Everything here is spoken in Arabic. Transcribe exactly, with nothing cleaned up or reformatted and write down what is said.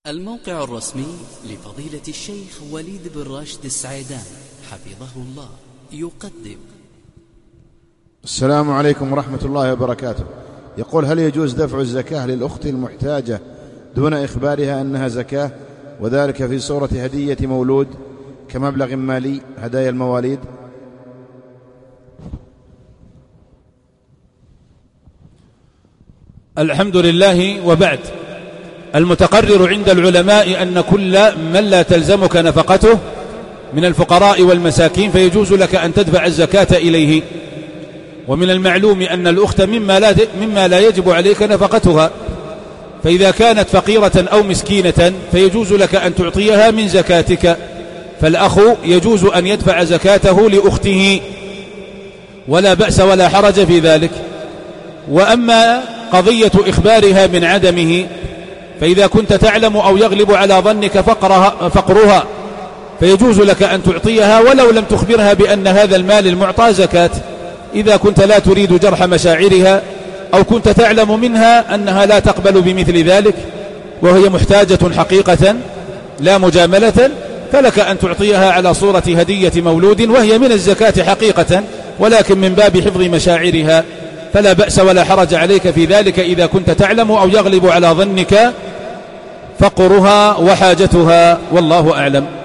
الموقع الرسمي لفضيلة الشيخ وليد بن راشد السعيدان حفظه الله يقدم. السلام عليكم ورحمة الله وبركاته. يقول: هل يجوز دفع الزكاة للأخت المحتاجة دون إخبارها أنها زكاة، وذلك في صورة هدية مولود كمبلغ مالي هدايا المواليد؟ الحمد لله، وبعد. المتقرر عند العلماء أن كل من لا تلزمك نفقته من الفقراء والمساكين فيجوز لك أن تدفع الزكاة إليه، ومن المعلوم أن الأخت مما لا, مما لا يجب عليك نفقتها، فإذا كانت فقيرة أو مسكينة فيجوز لك أن تعطيها من زكاتك، فالأخ يجوز أن يدفع زكاته لأخته ولا بأس ولا حرج في ذلك. وأما قضية إخبارها من عدمه، فإذا كنت تعلم أو يغلب على ظنك فقرها, فقرها فيجوز لك أن تعطيها ولو لم تخبرها بأن هذا المال المعطى زكاة، إذا كنت لا تريد جرح مشاعرها أو كنت تعلم منها أنها لا تقبل بمثل ذلك وهي محتاجة حقيقة لا مجاملة، فلك أن تعطيها على صورة هدية مولود وهي من الزكاة حقيقة، ولكن من باب حفظ مشاعرها، فلا بأس ولا حرج عليك في ذلك إذا كنت تعلم أو يغلب على ظنك فقرها وحاجتها، والله أعلم.